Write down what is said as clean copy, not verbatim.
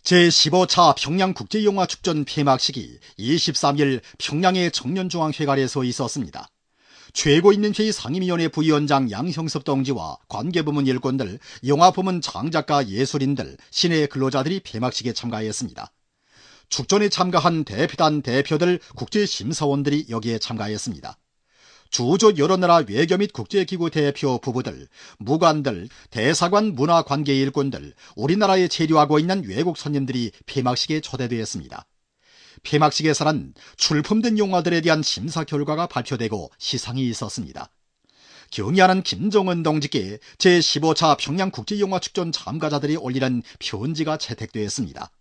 제15차 평양국제영화축전 폐막식이 23일 평양의 청년중앙회관에서 있었습니다. 최고인민회의 상임위원회 부위원장 양형섭 동지와 관계부문 일꾼들, 영화부문 창작가 예술인들, 시내 근로자들이 폐막식에 참가했습니다. 축전에 참가한 대표단 대표들, 국제심사원들이 여기에 참가했습니다. 주조 여러 나라 외교 및 국제기구 대표 부부들, 무관들, 대사관 문화관계 일꾼들, 우리나라에 체류하고 있는 외국 손님들이 폐막식에 초대되었습니다. 폐막식에서는 출품된 영화들에 대한 심사 결과가 발표되고 시상이 있었습니다. 경의하는 김정은 동지께 제15차 평양국제영화축전 참가자들이 올리는 편지가 채택되었습니다.